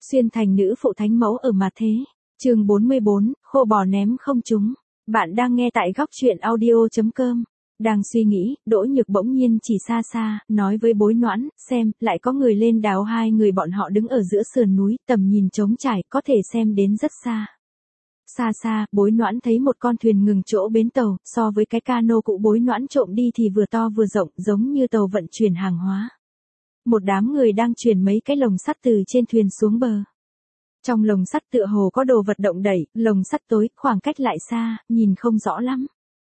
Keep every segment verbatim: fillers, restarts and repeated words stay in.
Xuyên thành nữ phụ thánh mẫu ở mặt thế. Chương bốn mươi bốn, khô bò ném không trúng. Bạn đang nghe tại góc truyện audio chấm com. Đang suy nghĩ, Đỗ Nhược bỗng nhiên chỉ xa xa, nói với Bối Noãn, xem, lại có người lên đào. Hai người bọn họ đứng ở giữa sườn núi, tầm nhìn trống trải, có thể xem đến rất xa. Xa xa, Bối Noãn thấy một con thuyền ngừng chỗ bến tàu, so với cái cano cũ Bối Noãn trộm đi thì vừa to vừa rộng, giống như tàu vận chuyển hàng hóa. Một đám người đang chuyển mấy cái lồng sắt từ trên thuyền xuống bờ. Trong lồng sắt tựa hồ có đồ vật động đẩy, lồng sắt tối, khoảng cách lại xa, nhìn không rõ lắm.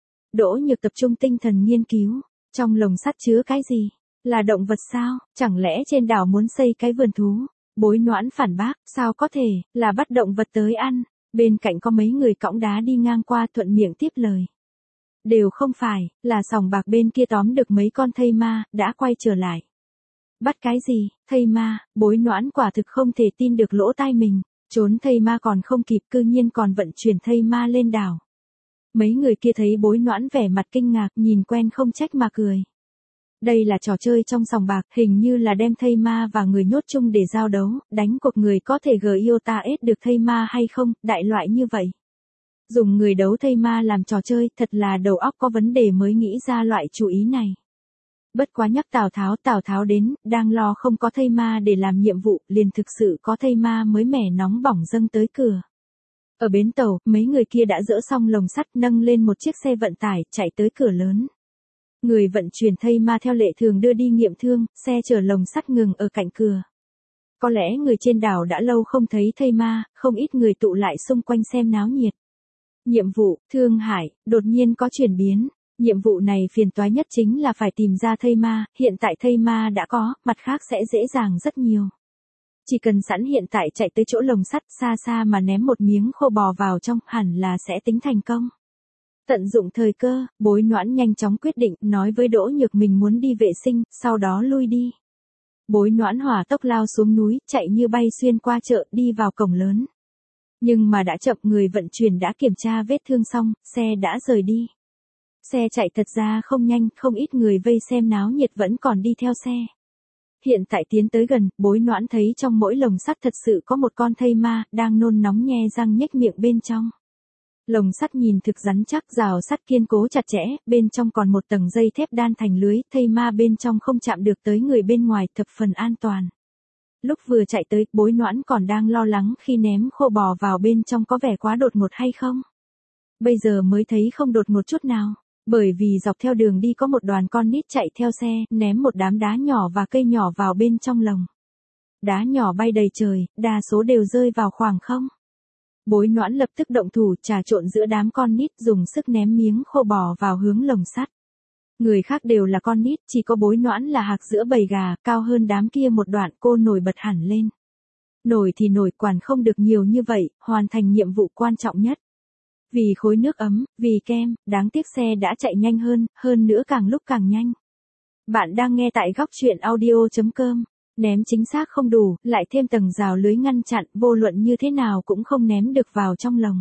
Đỗ Nhược tập trung tinh thần nghiên cứu, trong lồng sắt chứa cái gì? Là động vật sao? Chẳng lẽ trên đảo muốn xây cái vườn thú? Bối Noãn phản bác, sao có thể, là bắt động vật tới ăn. Bên cạnh có mấy người cõng đá đi ngang qua thuận miệng tiếp lời. Đều không phải, là sòng bạc bên kia tóm được mấy con thây ma, đã quay trở lại. Bắt cái gì, thây ma? Bối Noãn quả thực không thể tin được lỗ tai mình, trốn thây ma còn không kịp, cư nhiên còn vận chuyển thây ma lên đảo. Mấy người kia thấy Bối Noãn vẻ mặt kinh ngạc, nhìn quen không trách mà cười. Đây là trò chơi trong sòng bạc, hình như là đem thây ma và người nhốt chung để giao đấu, đánh cuộc người có thể gờ yêu ta ết được thây ma hay không, đại loại như vậy. Dùng người đấu thây ma làm trò chơi, thật là đầu óc có vấn đề mới nghĩ ra loại chủ ý này. Bất quá nhắc Tào Tháo, Tào Tháo đến, đang lo không có thây ma để làm nhiệm vụ, liền thực sự có thây ma mới mẻ nóng bỏng dâng tới cửa. Ở bến tàu, mấy người kia đã dỡ xong lồng sắt, nâng lên một chiếc xe vận tải, chạy tới cửa lớn. Người vận chuyển thây ma theo lệ thường đưa đi nghiệm thương, xe chở lồng sắt ngừng ở cạnh cửa. Có lẽ người trên đảo đã lâu không thấy thây ma, không ít người tụ lại xung quanh xem náo nhiệt. Nhiệm vụ, Thương Hải, đột nhiên có chuyển biến. Nhiệm vụ này phiền toái nhất chính là phải tìm ra thây ma, hiện tại thây ma đã có, mặt khác sẽ dễ dàng rất nhiều. Chỉ cần sẵn hiện tại chạy tới chỗ lồng sắt xa xa mà ném một miếng khô bò vào trong, hẳn là sẽ tính thành công. Tận dụng thời cơ, Bối Noãn nhanh chóng quyết định, nói với Đỗ Nhược mình muốn đi vệ sinh, sau đó lui đi. Bối Noãn hỏa tốc lao xuống núi, chạy như bay xuyên qua chợ, đi vào cổng lớn. Nhưng mà đã chậm, người vận chuyển đã kiểm tra vết thương xong, xe đã rời đi. Xe chạy thật ra không nhanh, không ít người vây xem náo nhiệt vẫn còn đi theo xe. Hiện tại tiến tới gần, Bối Noãn thấy trong mỗi lồng sắt thật sự có một con thây ma, đang nôn nóng nhe răng nhếch miệng bên trong. Lồng sắt nhìn thực rắn chắc, rào sắt kiên cố chặt chẽ, bên trong còn một tầng dây thép đan thành lưới, thây ma bên trong không chạm được tới người bên ngoài, thập phần an toàn. Lúc vừa chạy tới, Bối Noãn còn đang lo lắng khi ném khô bò vào bên trong có vẻ quá đột ngột hay không. Bây giờ mới thấy không đột ngột chút nào. Bởi vì dọc theo đường đi có một đoàn con nít chạy theo xe, ném một đám đá nhỏ và cây nhỏ vào bên trong lồng. Đá nhỏ bay đầy trời, đa số đều rơi vào khoảng không. Bối Noãn lập tức động thủ trà trộn giữa đám con nít, dùng sức ném miếng khô bò vào hướng lồng sắt. Người khác đều là con nít, chỉ có Bối Noãn là hạc giữa bầy gà, cao hơn đám kia một đoạn, cô nổi bật hẳn lên. Nổi thì nổi, quản không được nhiều như vậy, hoàn thành nhiệm vụ quan trọng nhất. Vì khối nước ấm, vì kem, đáng tiếc xe đã chạy nhanh hơn, hơn nữa càng lúc càng nhanh. Bạn đang nghe tại góc truyện audio chấm com. Ném chính xác không đủ, lại thêm tầng rào lưới ngăn chặn, vô luận như thế nào cũng không ném được vào trong lồng.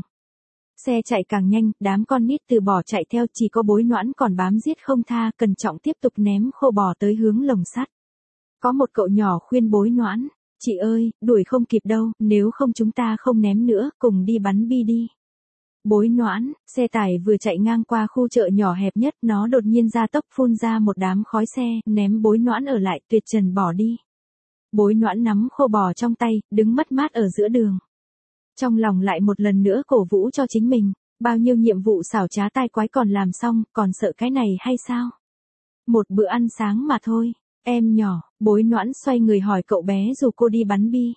Xe chạy càng nhanh, đám con nít từ bỏ chạy theo, chỉ có Bối Noãn còn bám giết không tha, cẩn trọng tiếp tục ném khô bò tới hướng lồng sắt. Có một cậu nhỏ khuyên Bối Noãn, chị ơi, đuổi không kịp đâu, nếu không chúng ta không ném nữa, cùng đi bắn bi đi. Bối Noãn, xe tải vừa chạy ngang qua khu chợ nhỏ hẹp nhất, nó đột nhiên ra tốc phun ra một đám khói xe, ném Bối Noãn ở lại, tuyệt trần bỏ đi. Bối Noãn nắm khô bò trong tay, đứng mất mát ở giữa đường. Trong lòng lại một lần nữa cổ vũ cho chính mình, bao nhiêu nhiệm vụ xảo trá tai quái còn làm xong, còn sợ cái này hay sao? Một bữa ăn sáng mà thôi, em nhỏ, Bối Noãn xoay người hỏi cậu bé dù cô đi bắn bi.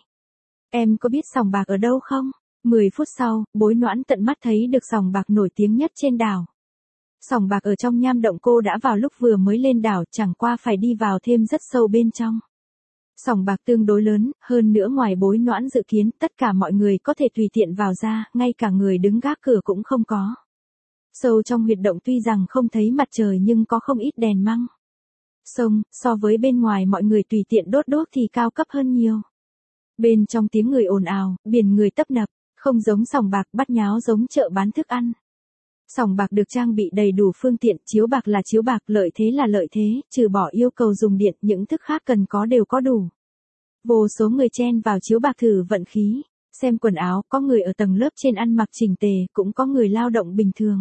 Em có biết sòng bạc ở đâu không? Mười phút sau, Bối Noãn tận mắt thấy được sòng bạc nổi tiếng nhất trên đảo. Sòng bạc ở trong nham động, cô đã vào lúc vừa mới lên đảo, chẳng qua phải đi vào thêm rất sâu bên trong. Sòng bạc tương đối lớn, hơn nữa ngoài Bối Noãn dự kiến, tất cả mọi người có thể tùy tiện vào ra, ngay cả người đứng gác cửa cũng không có. Sâu trong huyệt động tuy rằng không thấy mặt trời nhưng có không ít đèn măng. Sông, so với bên ngoài mọi người tùy tiện đốt đốt thì cao cấp hơn nhiều. Bên trong tiếng người ồn ào, biển người tấp nập, không giống sòng bạc bắt nháo giống chợ bán thức ăn. Sòng bạc được trang bị đầy đủ phương tiện, chiếu bạc là chiếu bạc, lợi thế là lợi thế, trừ bỏ yêu cầu dùng điện, những thức khác cần có đều có đủ. Vô số người chen vào chiếu bạc thử vận khí, xem quần áo, có người ở tầng lớp trên ăn mặc chỉnh tề, cũng có người lao động bình thường.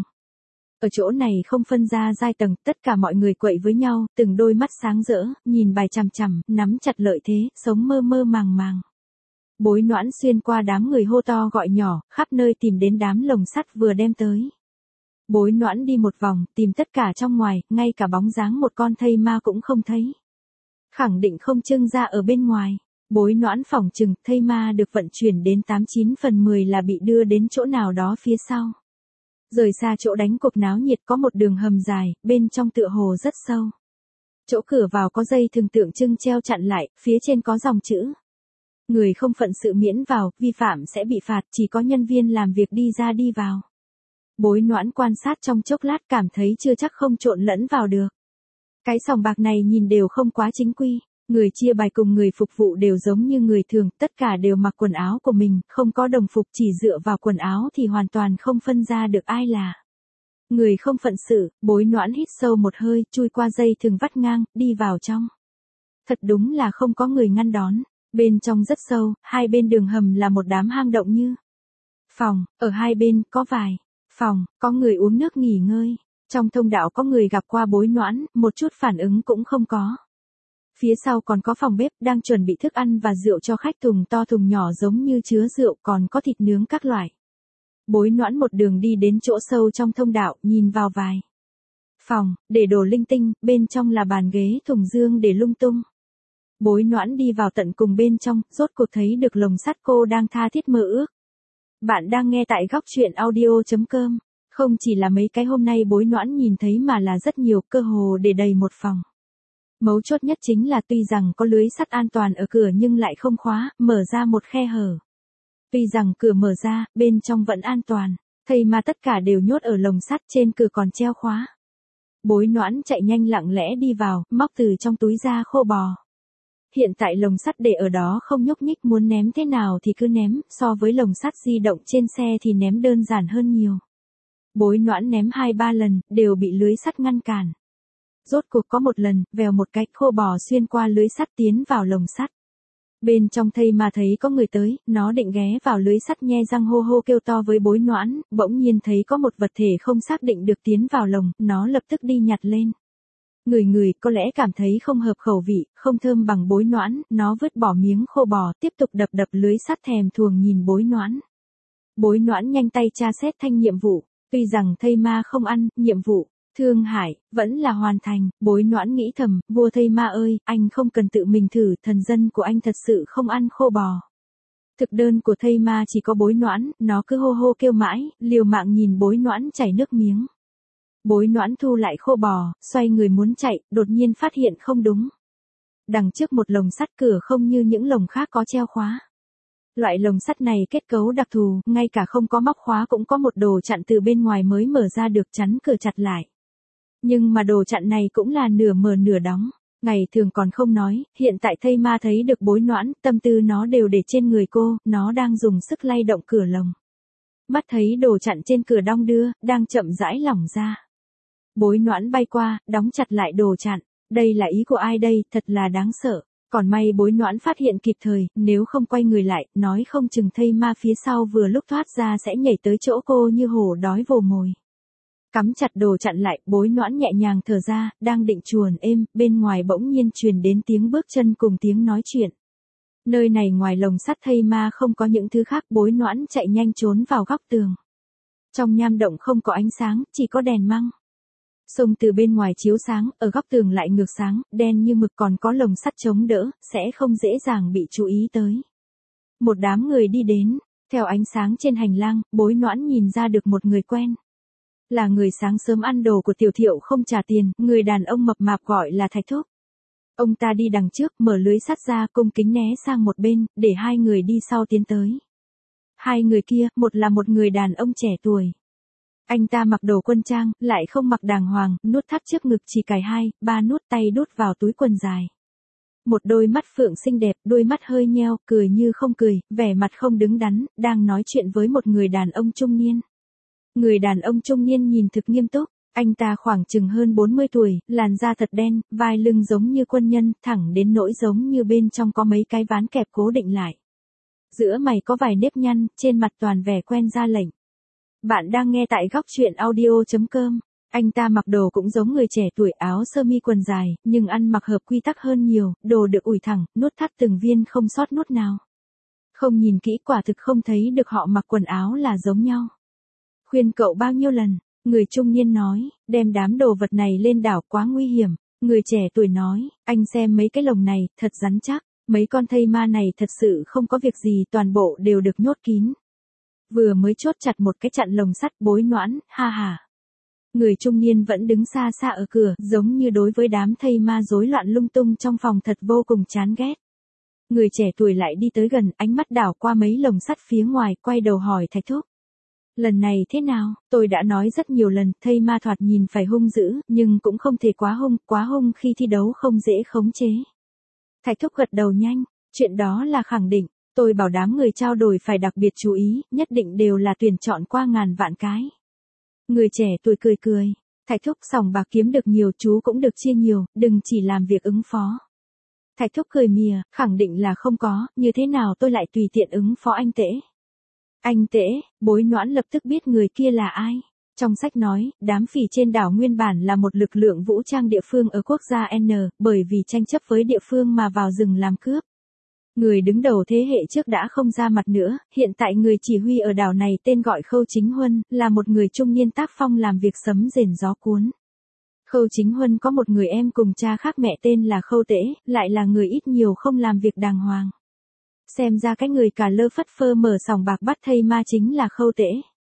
Ở chỗ này không phân ra giai tầng, tất cả mọi người quậy với nhau, từng đôi mắt sáng rỡ, nhìn bài chằm chằm, nắm chặt lợi thế, sống mơ mơ màng màng. Bối Noãn xuyên qua đám người hô to gọi nhỏ, khắp nơi tìm đến đám lồng sắt vừa đem tới. Bối Noãn đi một vòng, tìm tất cả trong ngoài, ngay cả bóng dáng một con thây ma cũng không thấy. Khẳng định không trưng ra ở bên ngoài. Bối Noãn phỏng chừng, thây ma được vận chuyển đến tám chín phần mười là bị đưa đến chỗ nào đó phía sau. Rời xa chỗ đánh cuộc náo nhiệt có một đường hầm dài, bên trong tựa hồ rất sâu. Chỗ cửa vào có dây thường tượng trưng treo chặn lại, phía trên có dòng chữ. Người không phận sự miễn vào, vi phạm sẽ bị phạt, chỉ có nhân viên làm việc đi ra đi vào. Bối Noãn quan sát trong chốc lát cảm thấy chưa chắc không trộn lẫn vào được. Cái sòng bạc này nhìn đều không quá chính quy, người chia bài cùng người phục vụ đều giống như người thường, tất cả đều mặc quần áo của mình, không có đồng phục, chỉ dựa vào quần áo thì hoàn toàn không phân ra được ai là người không phận sự. Bối Noãn hít sâu một hơi, chui qua dây thừng vắt ngang, đi vào trong. Thật đúng là không có người ngăn đón, bên trong rất sâu, hai bên đường hầm là một đám hang động như phòng, ở hai bên có vài phòng, có người uống nước nghỉ ngơi. Trong thông đạo có người gặp qua Bối Noãn, một chút phản ứng cũng không có. Phía sau còn có phòng bếp, đang chuẩn bị thức ăn và rượu cho khách, thùng to thùng nhỏ giống như chứa rượu, còn có thịt nướng các loại. Bối Noãn một đường đi đến chỗ sâu trong thông đạo, nhìn vào vài phòng, để đồ linh tinh, bên trong là bàn ghế thùng dương để lung tung. Bối Noãn đi vào tận cùng bên trong, rốt cuộc thấy được lồng sắt cô đang tha thiết mơ ước. Bạn đang nghe tại góc truyện audio chấm com. Không chỉ là mấy cái hôm nay Bối Noãn nhìn thấy mà là rất nhiều, cơ hồ để đầy một phòng. Mấu chốt nhất chính là tuy rằng có lưới sắt an toàn ở cửa nhưng lại không khóa, mở ra một khe hở. Tuy rằng cửa mở ra, bên trong vẫn an toàn, thây mà tất cả đều nhốt ở lồng sắt, trên cửa còn treo khóa. Bối Noãn chạy nhanh lặng lẽ đi vào, móc từ trong túi ra khô bò. Hiện tại lồng sắt để ở đó không nhúc nhích, muốn ném thế nào thì cứ ném, so với lồng sắt di động trên xe thì ném đơn giản hơn nhiều. Bối Noãn ném hai ba lần, đều bị lưới sắt ngăn cản. Rốt cuộc có một lần, vèo một cái, khô bò xuyên qua lưới sắt tiến vào lồng sắt. Bên trong thây mà thấy có người tới, nó định ghé vào lưới sắt nhe răng hô hô kêu to với Bối Noãn, bỗng nhiên thấy có một vật thể không xác định được tiến vào lồng, nó lập tức đi nhặt lên. Người người có lẽ cảm thấy không hợp khẩu vị, không thơm bằng Bối Noãn, nó vứt bỏ miếng khô bò, tiếp tục đập đập lưới sắt, thèm thuồng nhìn Bối Noãn. Bối Noãn nhanh tay tra xét thanh nhiệm vụ, tuy rằng thây ma không ăn, nhiệm vụ Thương Hải vẫn là hoàn thành. Bối Noãn nghĩ thầm, vua thây ma ơi, anh không cần tự mình thử, thần dân của anh thật sự không ăn khô bò. Thực đơn của thây ma chỉ có Bối Noãn, nó cứ hô hô kêu mãi, liều mạng nhìn Bối Noãn chảy nước miếng. Bối Noãn thu lại khô bò, xoay người muốn chạy, đột nhiên phát hiện không đúng. Đằng trước một lồng sắt, cửa không như những lồng khác có treo khóa. Loại lồng sắt này kết cấu đặc thù, ngay cả không có móc khóa cũng có một đồ chặn từ bên ngoài mới mở ra được, chắn cửa chặt lại. Nhưng mà đồ chặn này cũng là nửa mở nửa đóng. Ngày thường còn không nói, hiện tại thây ma thấy được Bối Noãn, tâm tư nó đều để trên người cô, nó đang dùng sức lay động cửa lồng. Mắt thấy đồ chặn trên cửa đong đưa, đang chậm rãi lỏng ra. Bối Noãn bay qua, đóng chặt lại đồ chặn. Đây là ý của ai đây, thật là đáng sợ. Còn may Bối Noãn phát hiện kịp thời, nếu không quay người lại, nói không chừng thây ma phía sau vừa lúc thoát ra sẽ nhảy tới chỗ cô như hổ đói vồ mồi. Cắm chặt đồ chặn lại, Bối Noãn nhẹ nhàng thở ra, đang định chuồn êm, bên ngoài bỗng nhiên truyền đến tiếng bước chân cùng tiếng nói chuyện. Nơi này ngoài lồng sắt thây ma không có những thứ khác, Bối Noãn chạy nhanh trốn vào góc tường. Trong nham động không có ánh sáng, chỉ có đèn măng. Sông từ bên ngoài chiếu sáng, ở góc tường lại ngược sáng, đen như mực, còn có lồng sắt chống đỡ, sẽ không dễ dàng bị chú ý tới. Một đám người đi đến, theo ánh sáng trên hành lang, Bối Noãn nhìn ra được một người quen. Là người sáng sớm ăn đồ của Tiểu Thiệu không trả tiền, người đàn ông mập mạp gọi là Thạch Thúc. Ông ta đi đằng trước, mở lưới sắt ra, cung kính né sang một bên, để hai người đi sau tiến tới. Hai người kia, một là một người đàn ông trẻ tuổi. Anh ta mặc đồ quân trang, lại không mặc đàng hoàng, nút thắt trước ngực chỉ cài hai, ba nút, tay đút vào túi quần dài. Một đôi mắt phượng xinh đẹp, đôi mắt hơi nheo, cười như không cười, vẻ mặt không đứng đắn, đang nói chuyện với một người đàn ông trung niên. Người đàn ông trung niên nhìn thực nghiêm túc, Anh ta khoảng chừng hơn bốn mươi tuổi, làn da thật đen, vai lưng giống như quân nhân, thẳng đến nỗi giống như bên trong có mấy cái ván kẹp cố định lại. Giữa mày có vài nếp nhăn, trên mặt toàn vẻ quen ra lệnh. Bạn đang nghe tại góc truyện audio.com. Anh ta mặc đồ cũng giống người trẻ tuổi, áo sơ mi quần dài, nhưng ăn mặc hợp quy tắc hơn nhiều, đồ được ủi thẳng, nút thắt từng viên không sót nút nào. Không nhìn kỹ quả thực không thấy được họ mặc quần áo là giống nhau. Khuyên cậu bao nhiêu lần, người trung niên nói, đem đám đồ vật này lên đảo quá nguy hiểm. Người trẻ tuổi nói, anh xem mấy cái lồng này, thật rắn chắc, mấy con thây ma này thật sự không có việc gì, toàn bộ đều được nhốt kín. Vừa mới chốt chặt một cái chặn lồng sắt. Bối Noãn, ha ha. Người trung niên vẫn đứng xa xa ở cửa, giống như đối với đám thây ma rối loạn lung tung trong phòng thật vô cùng chán ghét. Người trẻ tuổi lại đi tới gần, ánh mắt đảo qua mấy lồng sắt phía ngoài, quay đầu hỏi Thạch Thúc. Lần này thế nào? Tôi đã nói rất nhiều lần, thây ma thoạt nhìn phải hung dữ, nhưng cũng không thể quá hung, quá hung khi thi đấu không dễ khống chế. Thạch Thúc gật đầu nhanh, chuyện đó là khẳng định, tôi bảo đám người trao đổi phải đặc biệt chú ý, nhất định đều là tuyển chọn qua ngàn vạn cái. Người trẻ tuổi cười cười, Thạch Thúc sòng bạc kiếm được nhiều, chú cũng được chia nhiều, đừng chỉ làm việc ứng phó. Thạch Thúc cười mỉa, khẳng định là không có, như thế nào tôi lại tùy tiện ứng phó anh Tễ. Anh Tễ, Bối Noãn lập tức biết người kia là ai. Trong sách nói, đám phỉ trên đảo nguyên bản là một lực lượng vũ trang địa phương ở quốc gia N, bởi vì tranh chấp với địa phương mà vào rừng làm cướp. Người đứng đầu thế hệ trước đã không ra mặt nữa, hiện tại người chỉ huy ở đảo này tên gọi Khâu Chính Huân, là một người trung niên tác phong làm việc sấm rền gió cuốn. Khâu Chính Huân có một người em cùng cha khác mẹ tên là Khâu Tễ, lại là người ít nhiều không làm việc đàng hoàng. Xem ra cái người cả lơ phất phơ mở sòng bạc bắt thây ma chính là Khâu Tễ.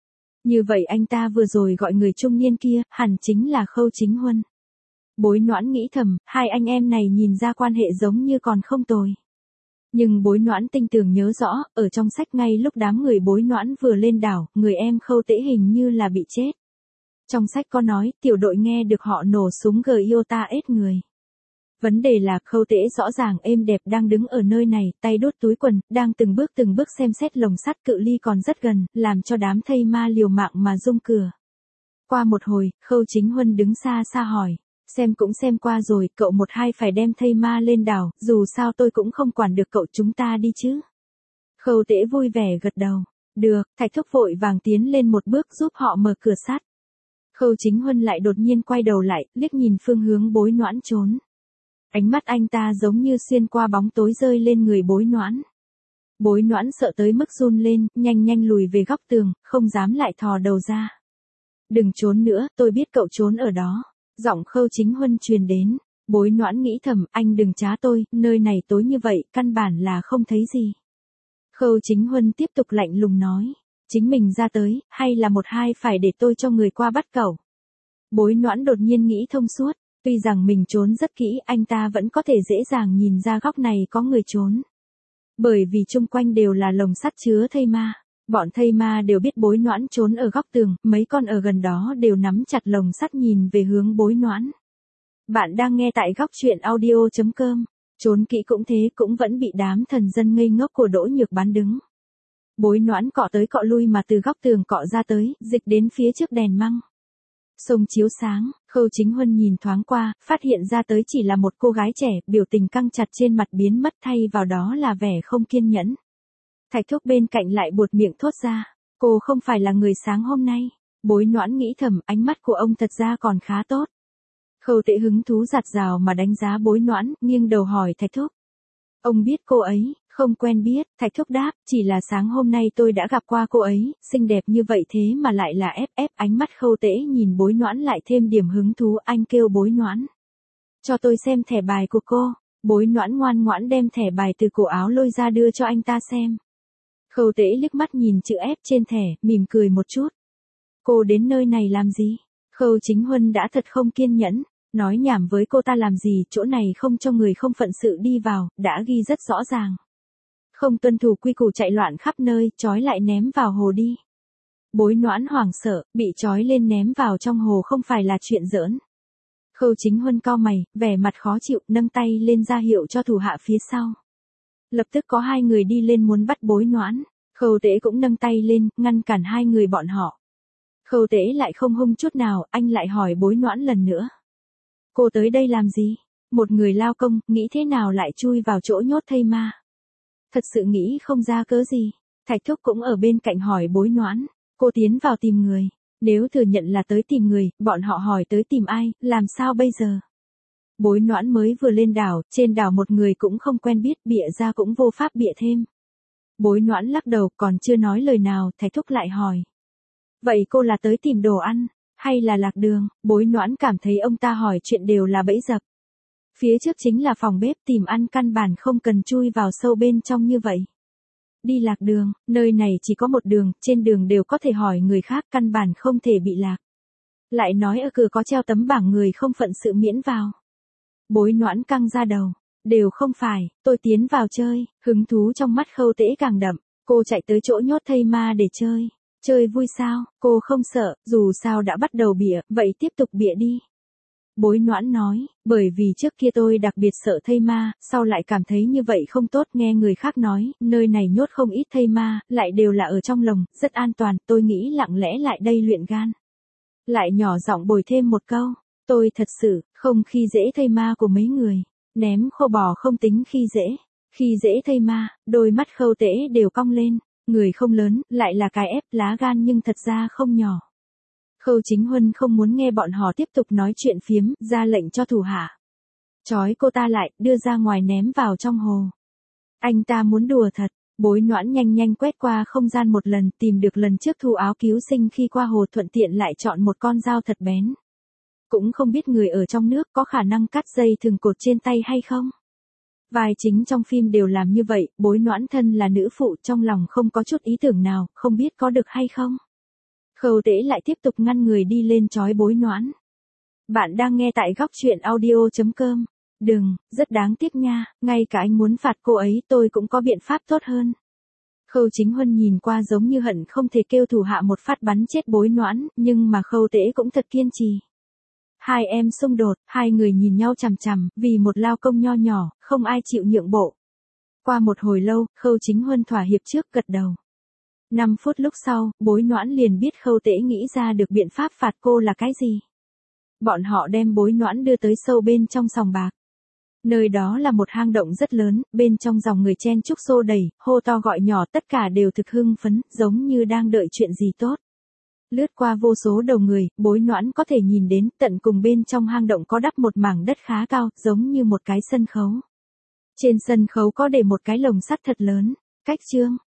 Như vậy anh ta vừa rồi gọi người trung niên kia, hẳn chính là Khâu Chính Huân. Bối Noãn nghĩ thầm, hai anh em này nhìn ra quan hệ giống như còn không tồi. Nhưng Bối Noãn tinh tường nhớ rõ, ở trong sách ngay lúc đám người Bối Noãn vừa lên đảo, người em Khâu Tễ hình như là bị chết. Trong sách có nói, tiểu đội nghe được họ nổ súng Giota ết người. Vấn đề là Khâu Tễ rõ ràng êm đẹp đang đứng ở nơi này, tay đút túi quần, đang từng bước từng bước xem xét lồng sắt, cự ly còn rất gần, làm cho đám thây ma liều mạng mà rung cửa. Qua một hồi, Khâu Chính Huân đứng xa xa hỏi, xem cũng xem qua rồi, cậu một hai phải đem thây ma lên đảo, dù sao tôi cũng không quản được cậu, chúng ta đi chứ. Khâu Tễ vui vẻ gật đầu, được. Thạch Thúc vội vàng tiến lên một bước giúp họ mở cửa sắt. Khâu Chính Huân lại đột nhiên quay đầu lại, liếc nhìn phương hướng Bối Noãn trốn. Ánh mắt anh ta giống như xuyên qua bóng tối rơi lên người Bối Noãn. Bối Noãn sợ tới mức run lên, nhanh nhanh lùi về góc tường, không dám lại thò đầu ra. Đừng trốn nữa, tôi biết cậu trốn ở đó. Giọng Khâu Chính Huân truyền đến. Bối Noãn nghĩ thầm, anh đừng trá tôi, nơi này tối như vậy, căn bản là không thấy gì. Khâu Chính Huân tiếp tục lạnh lùng nói. Chính mình ra tới, hay là một hai phải để tôi cho người qua bắt cậu. Bối Noãn đột nhiên nghĩ thông suốt. Tuy rằng mình trốn rất kỹ, anh ta vẫn có thể dễ dàng nhìn ra góc này có người trốn. Bởi vì chung quanh đều là lồng sắt chứa thây ma. Bọn thây ma đều biết Bối Noãn trốn ở góc tường, mấy con ở gần đó đều nắm chặt lồng sắt nhìn về hướng Bối Noãn. Bạn đang nghe tại góc truyện audio.com. Trốn kỹ cũng thế, cũng vẫn bị đám thần dân ngây ngốc của Đỗ Nhược bán đứng. Bối Noãn cọ tới cọ lui mà từ góc tường cọ ra tới, dịch đến phía trước đèn măng. Sông chiếu sáng, Khâu Chính Huân nhìn thoáng qua, phát hiện ra tới chỉ là một cô gái trẻ, biểu tình căng chặt trên mặt biến mất, thay vào đó là vẻ không kiên nhẫn. Thạch Thúc bên cạnh lại buột miệng thốt ra, cô không phải là người sáng hôm nay. Bối Noãn nghĩ thầm, ánh mắt của ông thật ra còn khá tốt. Khâu Tễ hứng thú giạt rào mà đánh giá Bối Noãn, nghiêng đầu hỏi Thạch Thúc. Ông biết cô ấy? Không quen biết. Thạch Thúc đáp, chỉ là sáng hôm nay tôi đã gặp qua cô ấy, xinh đẹp như vậy thế mà lại là ép ép. Ánh mắt Khâu Tễ nhìn Bối Noãn lại thêm điểm hứng thú, anh kêu Bối Noãn. Cho tôi xem thẻ bài của cô. Bối Noãn ngoan ngoãn đem thẻ bài từ cổ áo lôi ra đưa cho anh ta xem. Khâu Tễ liếc mắt nhìn chữ F trên thẻ, mỉm cười một chút. Cô đến nơi này làm gì? Khâu Chính Huân đã thật không kiên nhẫn. Nói nhảm với cô ta làm gì, chỗ này không cho người không phận sự đi vào, đã ghi rất rõ ràng. Không tuân thủ quy củ chạy loạn khắp nơi, trói lại ném vào hồ đi. Bối Noãn hoảng sợ, bị trói lên ném vào trong hồ không phải là chuyện giỡn. Khâu Chính Huân cau mày, vẻ mặt khó chịu, nâng tay lên ra hiệu cho thủ hạ phía sau. Lập tức có hai người đi lên muốn bắt Bối Noãn. Khâu Tễ cũng nâng tay lên, ngăn cản hai người bọn họ. Khâu Tế lại không hung chút nào, anh lại hỏi Bối Noãn lần nữa. Cô tới đây làm gì? Một người lao công, nghĩ thế nào lại chui vào chỗ nhốt thây ma? Thật sự nghĩ không ra cớ gì. Thạch Thúc cũng ở bên cạnh hỏi Bối Noãn. Cô tiến vào tìm người. Nếu thừa nhận là tới tìm người, bọn họ hỏi tới tìm ai, làm sao bây giờ? Bối Noãn mới vừa lên đảo, trên đảo một người cũng không quen biết, bịa ra cũng vô pháp bịa thêm. Bối Noãn lắc đầu, còn chưa nói lời nào, Thạch Thúc lại hỏi. Vậy cô là tới tìm đồ ăn, hay là lạc đường? Bối Noãn cảm thấy ông ta hỏi chuyện đều là bẫy dập. Phía trước chính là phòng bếp, tìm ăn căn bản không cần chui vào sâu bên trong như vậy. Đi lạc đường, nơi này chỉ có một đường, trên đường đều có thể hỏi người khác, căn bản không thể bị lạc. Lại nói ở cửa có treo tấm bảng người không phận sự miễn vào. Bối Noãn căng ra đầu. Đều không phải, tôi tiến vào chơi, hứng thú trong mắt Khâu Tế càng đậm. Cô chạy tới chỗ nhốt thây ma để chơi. Chơi vui sao, cô không sợ, dù sao đã bắt đầu bịa, vậy tiếp tục bịa đi. Bối Noãn nói, bởi vì trước kia tôi đặc biệt sợ thây ma, sau lại cảm thấy như vậy không tốt, nghe người khác nói, nơi này nhốt không ít thây ma, lại đều là ở trong lồng, rất an toàn, tôi nghĩ lặng lẽ lại đây luyện gan. Lại nhỏ giọng bồi thêm một câu, tôi thật sự, không khi dễ thây ma của mấy người, ném khô bò không tính khi dễ, khi dễ thây ma, đôi mắt Khâu Tế đều cong lên, người không lớn, lại là cái ép lá gan nhưng thật ra không nhỏ. Khâu Chính Huân không muốn nghe bọn họ tiếp tục nói chuyện phiếm, ra lệnh cho thủ hạ. Trói cô ta lại, đưa ra ngoài ném vào trong hồ. Anh ta muốn đùa thật, Bối Noãn nhanh nhanh quét qua không gian một lần, tìm được lần trước thu áo cứu sinh khi qua hồ, thuận tiện lại chọn một con dao thật bén. Cũng không biết người ở trong nước có khả năng cắt dây thừng cột trên tay hay không. Vai chính trong phim đều làm như vậy, Bối Noãn thân là nữ phụ, trong lòng không có chút ý tưởng nào, không biết có được hay không. Khâu Tế lại tiếp tục ngăn người đi lên trói Bối Noãn. Bạn đang nghe tại góc truyện audio chấm com. Đừng, rất đáng tiếc nha, ngay cả anh muốn phạt cô ấy tôi cũng có biện pháp tốt hơn. Khâu Chính Huân nhìn qua giống như hận không thể kêu thủ hạ một phát bắn chết Bối Noãn, nhưng mà Khâu Tế cũng thật kiên trì. Hai em xung đột, hai người nhìn nhau chằm chằm, vì một lao công nho nhỏ, không ai chịu nhượng bộ. Qua một hồi lâu, Khâu Chính Huân thỏa hiệp trước, gật đầu. Năm phút lúc sau, Bối Noãn liền biết Khâu Tế nghĩ ra được biện pháp phạt cô là cái gì. Bọn họ đem Bối Noãn đưa tới sâu bên trong sòng bạc. Nơi đó là một hang động rất lớn, bên trong dòng người chen chúc xô đẩy, hô to gọi nhỏ, tất cả đều thực hưng phấn, giống như đang đợi chuyện gì tốt. Lướt qua vô số đầu người, Bối Noãn có thể nhìn đến tận cùng bên trong hang động có đắp một mảng đất khá cao, giống như một cái sân khấu. Trên sân khấu có để một cái lồng sắt thật lớn. Cách chương